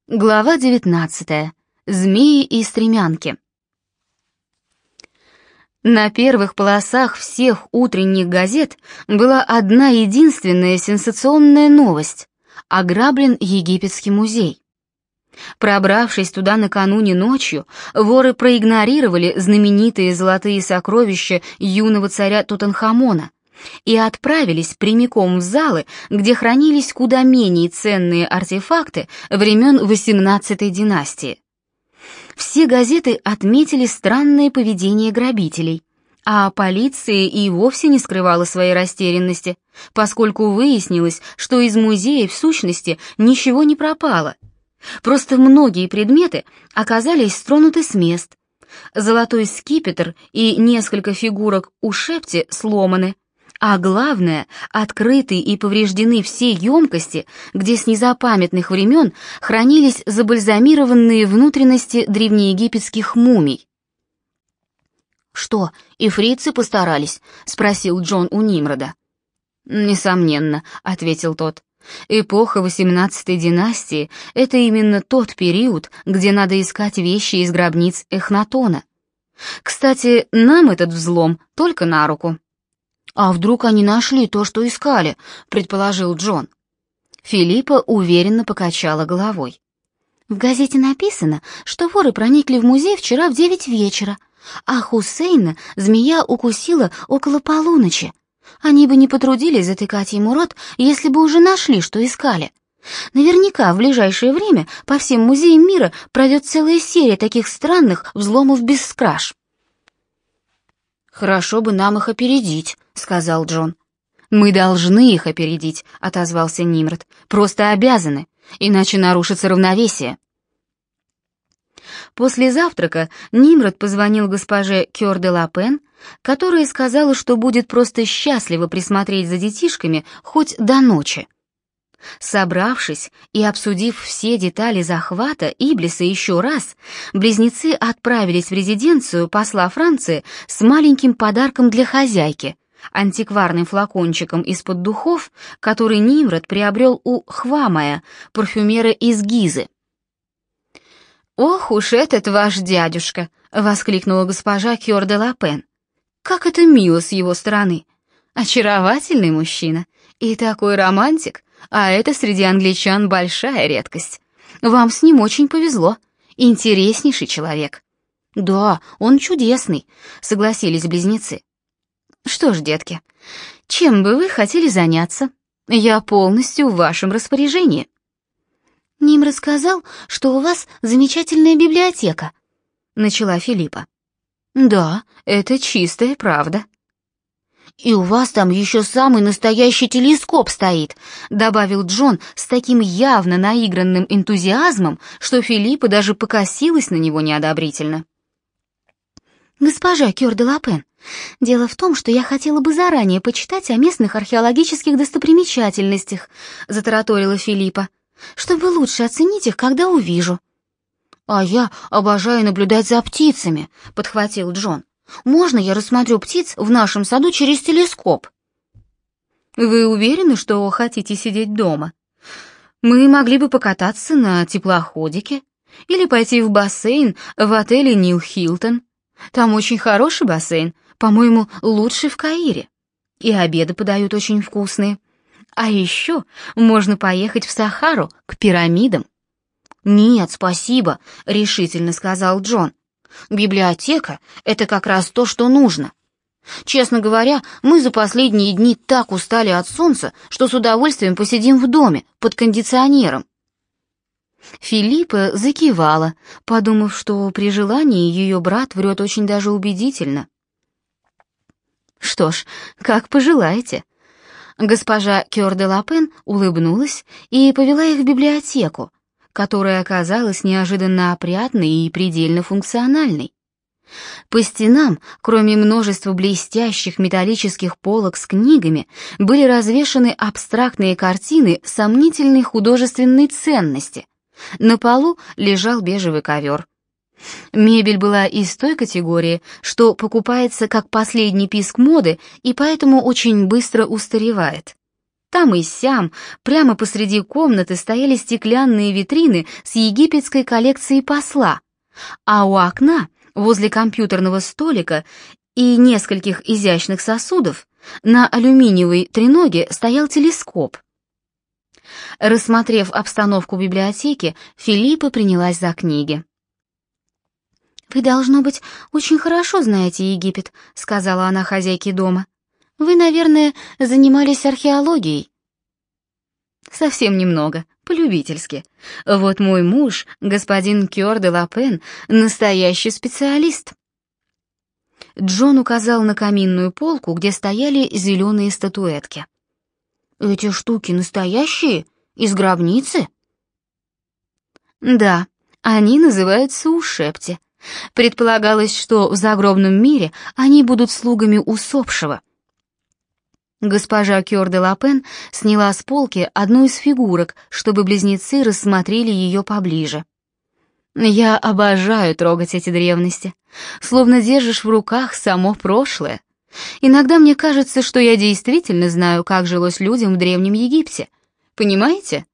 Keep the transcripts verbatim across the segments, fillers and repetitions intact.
Глава девятнадцатая. Змеи и стремянки. На первых полосах всех утренних газет была одна единственная сенсационная новость: ограблен египетский музей. Пробравшись туда накануне ночью, воры проигнорировали знаменитые золотые сокровища юного царя Тутанхамона и отправились прямиком в залы, где хранились куда менее ценные артефакты времен восемнадцатой династии. Все газеты отметили странное поведение грабителей, а полиция и вовсе не скрывала своей растерянности, поскольку выяснилось, что из музея в сущности ничего не пропало. Просто многие предметы оказались стронуты с мест. Золотой скипетр и несколько фигурок у Шепти сломаны, а главное, открыты и повреждены все емкости, где с незапамятных времен хранились забальзамированные внутренности древнеегипетских мумий. «Что, и фрицы постарались?» — спросил Джон у Нимрода. «Несомненно», — ответил тот. «Эпоха восемнадцатой династии — это именно тот период, где надо искать вещи из гробниц Эхнатона. Кстати, нам этот взлом только на руку». «А вдруг они нашли то, что искали?» — предположил Джон. Филиппа уверенно покачала головой. «В газете написано, что воры проникли в музей вчера в девять вечера, а Хусейна змея укусила около полуночи. Они бы не потрудились затыкать ему рот, если бы уже нашли, что искали. Наверняка в ближайшее время по всем музеям мира пройдет целая серия таких странных взломов без краж». «Хорошо бы нам их опередить», — сказал Джон. «Мы должны их опередить», — отозвался Нимрод. «Просто обязаны, иначе нарушится равновесие». После завтрака Нимрод позвонил госпоже Кёр де Лапен, которая сказала, что будет просто счастлива присмотреть за детишками хоть до ночи. Собравшись и обсудив все детали захвата Иблиса еще раз, близнецы отправились в резиденцию посла Франции с маленьким подарком для хозяйки, антикварным флакончиком из-под духов, который Нимрод приобрел у Хвамая, парфюмера из Гизы. «Ох уж этот ваш дядюшка!» — воскликнула госпожа Кёр де Лапен. «Как это мило с его стороны! Очаровательный мужчина и такой романтик, а это среди англичан большая редкость. Вам с ним очень повезло, интереснейший человек». «Да, он чудесный», — согласились близнецы. «Что ж, детки, чем бы вы хотели заняться? Я полностью в вашем распоряжении». «Ним рассказал, что у вас замечательная библиотека», — начала Филиппа. «Да, это чистая правда». «И у вас там еще самый настоящий телескоп стоит», — добавил Джон с таким явно наигранным энтузиазмом, что Филиппа даже покосилась на него неодобрительно. «Госпожа Кёр де Лапен, дело в том, что я хотела бы заранее почитать о местных археологических достопримечательностях», — затараторила Филиппа, «чтобы лучше оценить их, когда увижу». «А я обожаю наблюдать за птицами», — подхватил Джон. «Можно я рассмотрю птиц в нашем саду через телескоп?» «Вы уверены, что хотите сидеть дома? Мы могли бы покататься на теплоходике или пойти в бассейн в отеле Нил Хилтон. Там очень хороший бассейн, по-моему, лучший в Каире. И обеды подают очень вкусные. А еще можно поехать в Сахару, к пирамидам». «Нет, спасибо», — решительно сказал Джон. «Библиотека — это как раз то, что нужно. Честно говоря, мы за последние дни так устали от солнца, что с удовольствием посидим в доме, под кондиционером». Филиппа закивала, подумав, что при желании ее брат врет очень даже убедительно. «Что ж, как пожелаете». Госпожа Кёр де Лапен улыбнулась и повела их в библиотеку, которая оказалась неожиданно опрятной и предельно функциональной. По стенам, кроме множества блестящих металлических полок с книгами, были развешаны абстрактные картины сомнительной художественной ценности. На полу лежал бежевый ковер. Мебель была из той категории, что покупается как последний писк моды и поэтому очень быстро устаревает. Там и сям, прямо посреди комнаты, стояли стеклянные витрины с египетской коллекцией посла, а у окна, возле компьютерного столика и нескольких изящных сосудов, на алюминиевой треноге стоял телескоп. Рассмотрев обстановку библиотеки, Филиппа принялась за книги. «Вы, должно быть, очень хорошо знаете Египет», — сказала она хозяйке дома. «Вы, наверное, занимались археологией». «Совсем немного, по-любительски. Вот мой муж, господин Кёр де Лапен, настоящий специалист». Джон указал на каминную полку, где стояли зеленые статуэтки. «Эти штуки настоящие? Из гробницы?» «Да, они называются ушепти. Предполагалось, что в загробном мире они будут слугами усопшего». Госпожа Кёр де Лапен сняла с полки одну из фигурок, чтобы близнецы рассмотрели ее поближе. «Я обожаю трогать эти древности, словно держишь в руках само прошлое. Иногда мне кажется, что я действительно знаю, как жилось людям в Древнем Египте. Понимаете?»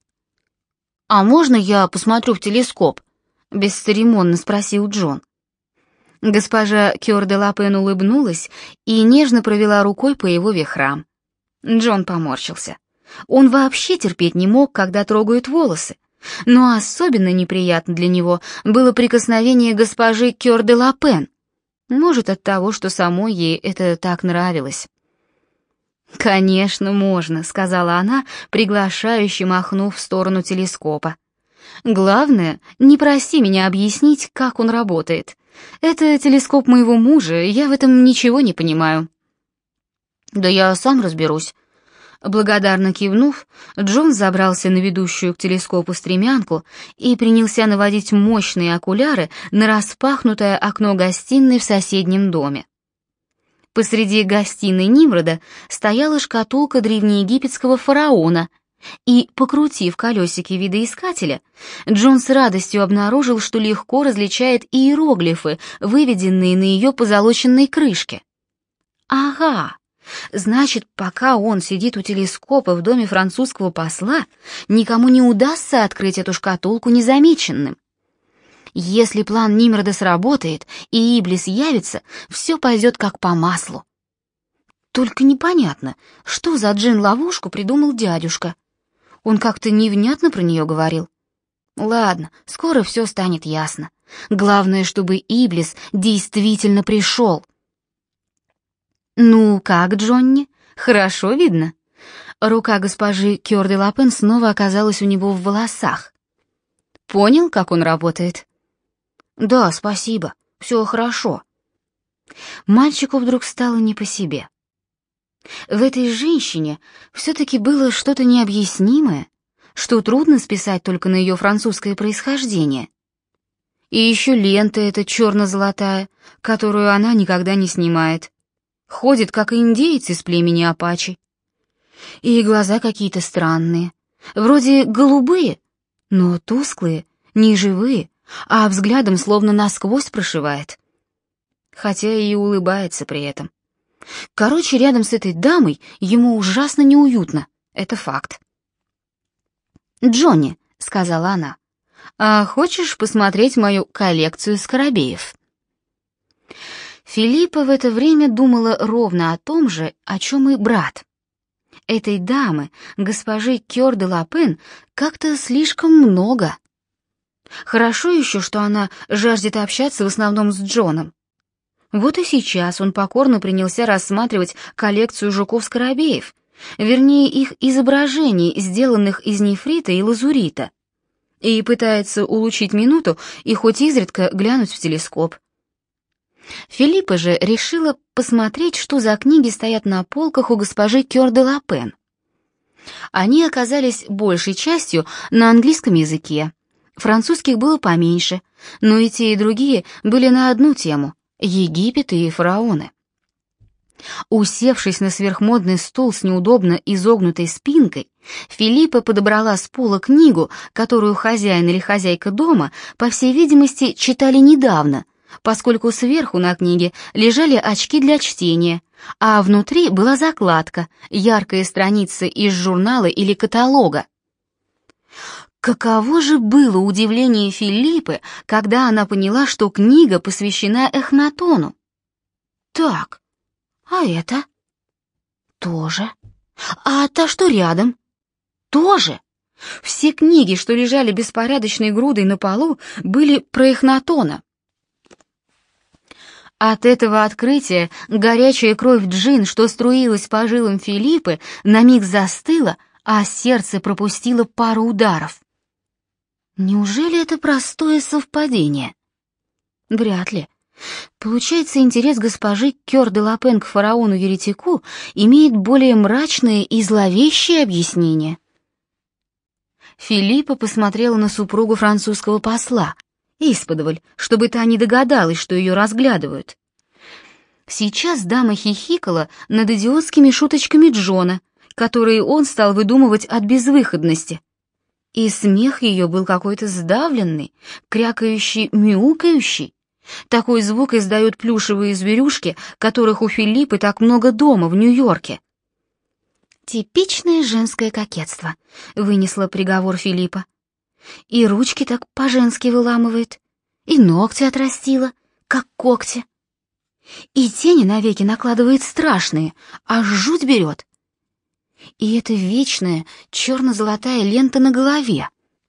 «А можно я посмотрю в телескоп?» — бесцеремонно спросил Джон. Госпожа Кёр де Лапен улыбнулась и нежно провела рукой по его вихрам. Джон поморщился. Он вообще терпеть не мог, когда трогают волосы, но особенно неприятно для него было прикосновение госпожи Кёр де Лапен. Может, от того, что самой ей это так нравилось. «Конечно, можно», — сказала она, приглашающе махнув в сторону телескопа. «Главное, не проси меня объяснить, как он работает. Это телескоп моего мужа, я в этом ничего не понимаю». «Да я сам разберусь». Благодарно кивнув, Джон забрался на ведущую к телескопу стремянку и принялся наводить мощные окуляры на распахнутое окно гостиной в соседнем доме. Посреди гостиной Нимрода стояла шкатулка древнеегипетского фараона, и, покрутив колесики видоискателя, Джон с радостью обнаружил, что легко различает иероглифы, выведенные на ее позолоченной крышке. «Ага! Значит, пока он сидит у телескопа в доме французского посла, никому не удастся открыть эту шкатулку незамеченным. Если план Нимрода сработает и Иблис явится, все пойдет как по маслу. Только непонятно, что за джин-ловушку придумал дядюшка. Он как-то невнятно про нее говорил. Ладно, скоро все станет ясно. Главное, чтобы Иблис действительно пришел». «Ну как, Джонни? Хорошо видно?» Рука госпожи Кёр де Лапен снова оказалась у него в волосах. «Понял, как он работает?» «Да, спасибо, все хорошо». Мальчику вдруг стало не по себе. В этой женщине все-таки было что-то необъяснимое, что трудно списать только на ее французское происхождение. И еще лента эта черно-золотая, которую она никогда не снимает. Ходит, как индейец из племени апачи. И глаза какие-то странные, вроде голубые, но тусклые, неживые, а взглядом словно насквозь прошивает. Хотя и улыбается при этом. Короче, рядом с этой дамой ему ужасно неуютно, это факт. «Джонни», — сказала она, — «а хочешь посмотреть мою коллекцию скоробеев?» Филиппа в это время думала ровно о том же, о чем и брат. Этой дамы, госпожи Кёр де Лапен, как-то слишком много. Хорошо еще, что она жаждет общаться в основном с Джоном. Вот и сейчас он покорно принялся рассматривать коллекцию жуков-скоробеев, вернее их изображений, сделанных из нефрита и лазурита, и пытается улучшить минуту и хоть изредка глянуть в телескоп. Филиппа же решила посмотреть, что за книги стоят на полках у госпожи Кёр де Лапен. Они оказались большей частью на английском языке. Французских было поменьше, но и те, и другие были на одну тему — Египет и фараоны. Усевшись на сверхмодный стул с неудобно изогнутой спинкой, Филиппа подобрала с пола книгу, которую хозяин или хозяйка дома, по всей видимости, читали недавно, поскольку сверху на книге лежали очки для чтения, а внутри была закладка, яркая страница из журнала или каталога. Каково же было удивление Филиппы, когда она поняла, что книга посвящена Эхнатону. Так, а это? Тоже. А та, что рядом? Тоже. Все книги, что лежали беспорядочной грудой на полу, были про Эхнатона. От этого открытия горячая кровь Джин, что струилась по жилам Филиппы, на миг застыла, а сердце пропустило пару ударов. Неужели это простое совпадение? Вряд ли. Получается, интерес госпожи Кёр де Лапен к фараону-еретику имеет более мрачное и зловещее объяснение. Филиппа посмотрела на супругу французского посла, исподволь, чтобы та не догадалась, что ее разглядывают. Сейчас дама хихикала над идиотскими шуточками Джона, которые он стал выдумывать от безвыходности. И смех ее был какой-то сдавленный, крякающий, мяукающий. Такой звук издают плюшевые зверюшки, которых у Филиппы так много дома в Нью-Йорке. «Типичное женское кокетство», — вынесла приговор Филиппа. «И ручки так по-женски выламывает, и ногти отрастила, как когти. И тени навеки накладывает страшные, аж жуть берет. И эта вечная черно-золотая лента на голове.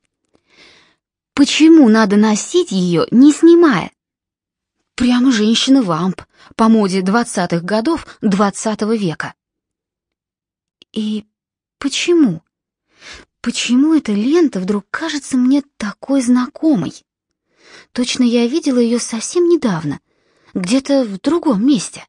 Почему надо носить ее, не снимая? Прямо женщина-вамп по моде двадцатых годов двадцатого века. И почему? Почему эта лента вдруг кажется мне такой знакомой? Точно я видела ее совсем недавно, где-то в другом месте.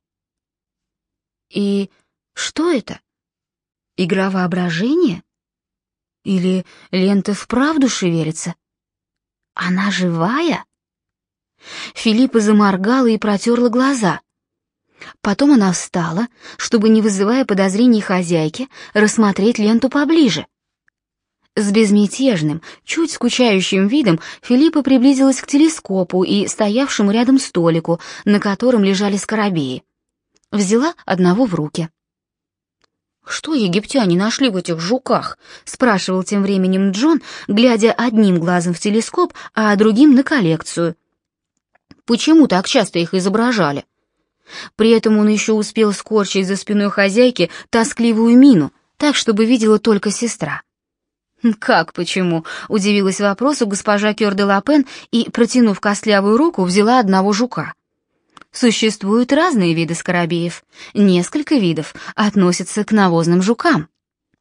И что это? Игра воображения? Или лента вправду шевелится? Она живая? Филиппа заморгала и протерла глаза. Потом она встала, чтобы, не вызывая подозрений хозяйки, рассмотреть ленту поближе. С безмятежным, чуть скучающим видом Филиппа приблизилась к телескопу и стоявшему рядом столику, на котором лежали скоробеи. Взяла одного в руки. «Что египтяне нашли в этих жуках?» — спрашивал тем временем Джон, глядя одним глазом в телескоп, а другим на коллекцию. «Почему так часто их изображали?» При этом он еще успел скорчить за спиной хозяйки тоскливую мину, так, чтобы видела только сестра. «Как почему?» — удивилась вопросу госпожа Кёр де Лапен и, протянув костлявую руку, взяла одного жука. Существуют разные виды скоробеев. Несколько видов относятся к навозным жукам.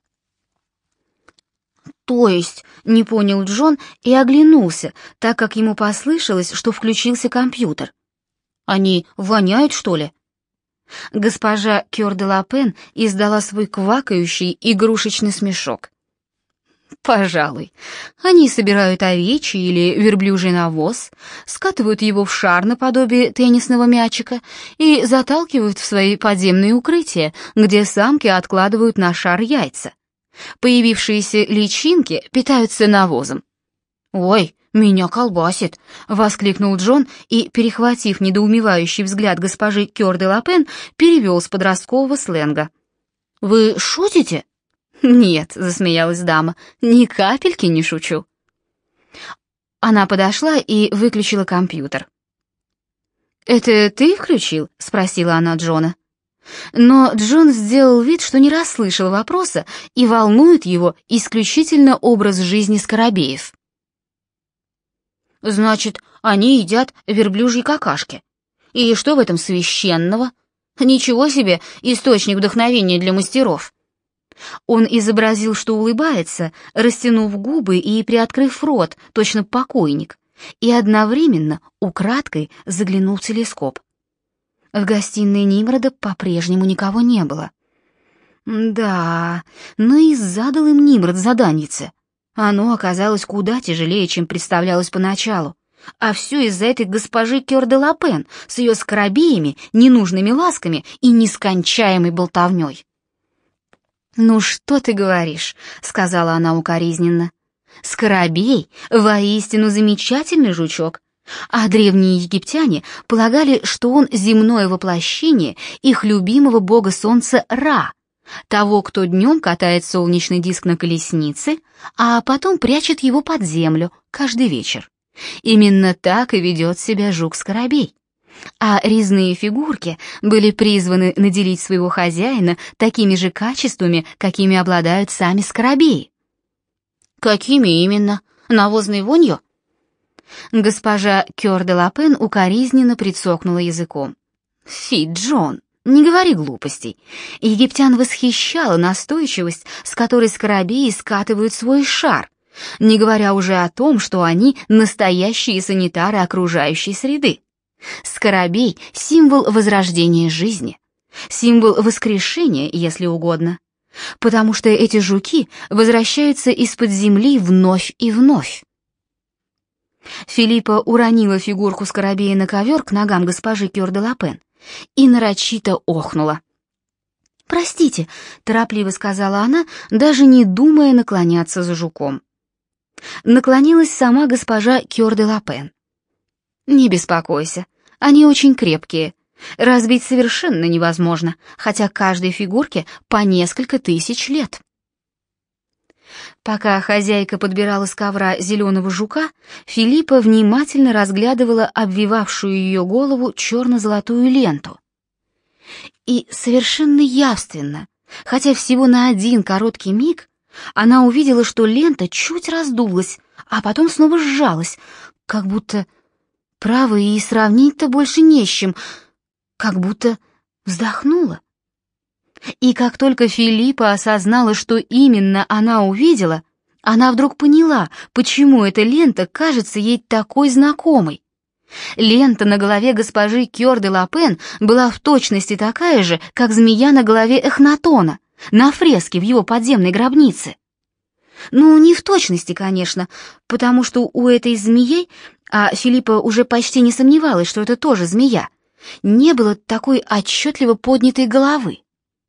То есть, не понял Джон и оглянулся, так как ему послышалось, что включился компьютер. Они воняют, что ли? Госпожа Кёр де Лапен издала свой квакающий игрушечный смешок. Пожалуй. Они собирают овечий или верблюжий навоз, скатывают его в шар наподобие теннисного мячика и заталкивают в свои подземные укрытия, где самки откладывают на шар яйца. Появившиеся личинки питаются навозом. «Ой, меня колбасит!» — воскликнул Джон и, перехватив недоумевающий взгляд госпожи Кёр де Лапен, перевел с подросткового сленга. «Вы шутите?» «Нет», — засмеялась дама, — «ни капельки не шучу». Она подошла и выключила компьютер. «Это ты включил?» — спросила она Джона. Но Джон сделал вид, что не расслышал вопроса, и волнует его исключительно образ жизни скоробеев. «Значит, они едят верблюжьи какашки. И что в этом священного? Ничего себе, источник вдохновения для мастеров». Он изобразил, что улыбается, растянув губы и приоткрыв рот, точно покойник, и одновременно украдкой заглянул в телескоп. В гостиной Нимрода по-прежнему никого не было. Да, но и задал им Нимрод заданьице. Оно оказалось куда тяжелее, чем представлялось поначалу. А все из-за этой госпожи Кёр де Лапен с ее скоробеями, ненужными ласками и нескончаемой болтовней. «Ну что ты говоришь?» — сказала она укоризненно. «Скоробей — воистину замечательный жучок. А древние египтяне полагали, что он земное воплощение их любимого бога солнца Ра, того, кто днем катает солнечный диск на колеснице, а потом прячет его под землю каждый вечер. Именно так и ведет себя жук-скоробей. А резные фигурки были призваны наделить своего хозяина такими же качествами, какими обладают сами скоробеи. Какими именно? Навозной вонью? Госпожа Кёр де Лапен укоризненно прицокнула языком. «Фи, Джон, не говори глупостей». Египтян восхищала настойчивость, с которой скоробеи скатывают свой шар, не говоря уже о том, что они настоящие санитары окружающей среды. Скоробей — символ возрождения жизни, символ воскрешения, если угодно, потому что эти жуки возвращаются из-под земли вновь и вновь. Филиппа уронила фигурку скоробея на ковер к ногам госпожи Кёр де Лапен и нарочито охнула. «Простите», — торопливо сказала она, даже не думая наклоняться за жуком. Наклонилась сама госпожа Кёр де Лапен. «Не беспокойся, они очень крепкие. Разбить совершенно невозможно, хотя каждой фигурке по несколько тысяч лет». Пока хозяйка подбирала с ковра зеленого жука, Филиппа внимательно разглядывала обвивавшую ее голову черно-золотую ленту. И совершенно явственно, хотя всего на один короткий миг, она увидела, что лента чуть раздулась, а потом снова сжалась, как будто, право, и сравнить-то больше не с чем, как будто вздохнула. И как только Филиппа осознала, что именно она увидела, она вдруг поняла, почему эта лента кажется ей такой знакомой. Лента на голове госпожи Кёр де Лапен была в точности такая же, как змея на голове Эхнатона, на фреске в его подземной гробнице. Ну, не в точности, конечно, потому что у этой змеи, а Филиппа уже почти не сомневалась, что это тоже змея, не было такой отчетливо поднятой головы.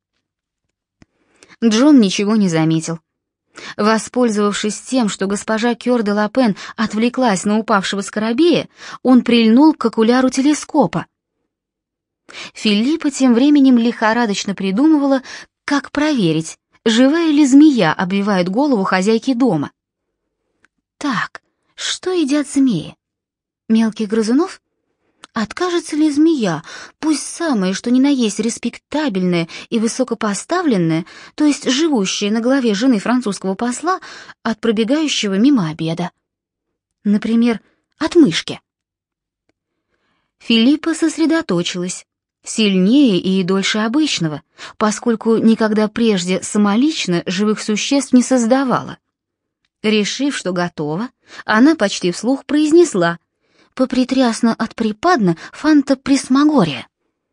Джон ничего не заметил. Воспользовавшись тем, что госпожа Кёр де Лапен отвлеклась на упавшего скоробея, он прильнул к окуляру телескопа. Филиппа тем временем лихорадочно придумывала, как проверить, живая ли змея обвивает голову хозяйки дома. Так, что едят змеи? Мелких грызунов? Откажется ли змея, пусть самая, что ни на есть респектабельная и высокопоставленная, то есть живущая на голове жены французского посла, от пробегающего мимо обеда? Например, от мышки. Филиппа сосредоточилась, сильнее и дольше обычного, поскольку никогда прежде самолично живых существ не создавала. Решив, что готова, она почти вслух произнесла: «Попритрясно от припадна фантаприсмагория».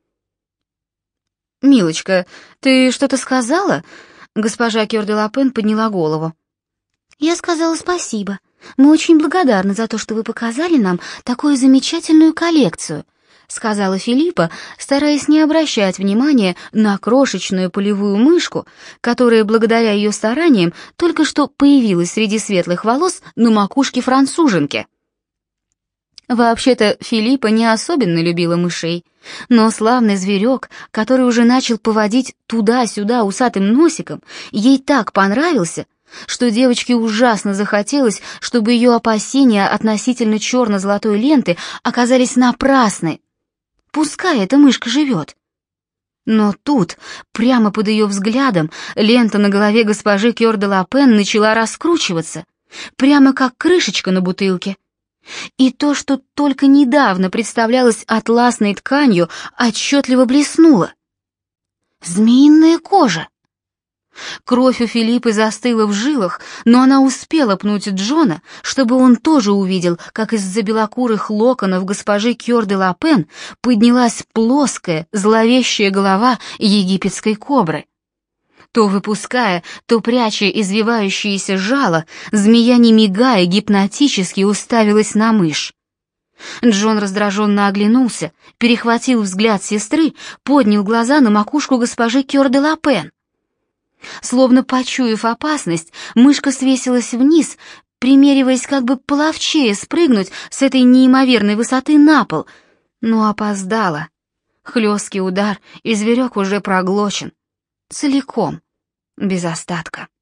«Милочка, ты что-то сказала?» Госпожа Кёр де Лапен подняла голову. «Я сказала спасибо. Мы очень благодарны за то, что вы показали нам такую замечательную коллекцию», сказала Филиппа, стараясь не обращать внимания на крошечную полевую мышку, которая, благодаря ее стараниям, только что появилась среди светлых волос на макушке француженки. Вообще-то Филиппа не особенно любила мышей, но славный зверек, который уже начал поводить туда-сюда усатым носиком, ей так понравился, что девочке ужасно захотелось, чтобы ее опасения относительно черно-золотой ленты оказались напрасны. Пускай эта мышка живет. Но тут, прямо под ее взглядом, лента на голове госпожи Кёр де Лапен начала раскручиваться, прямо как крышечка на бутылке. И то, что только недавно представлялось атласной тканью, отчетливо блеснуло. Змеиная кожа. Кровь у Филиппы застыла в жилах, но она успела пнуть Джона, чтобы он тоже увидел, как из-за белокурых локонов госпожи Кёр де Лапен поднялась плоская, зловещая голова египетской кобры. То выпуская, то пряча извивающиеся жало, змея, не мигая, гипнотически уставилась на мышь. Джон раздраженно оглянулся, перехватил взгляд сестры, поднял глаза на макушку госпожи Кёр де Лапен. Словно почуяв опасность, мышка свесилась вниз, примериваясь, как бы половчее спрыгнуть с этой неимоверной высоты на пол, но опоздала. Хлесткий удар, и зверек уже проглочен. Целиком, без остатка.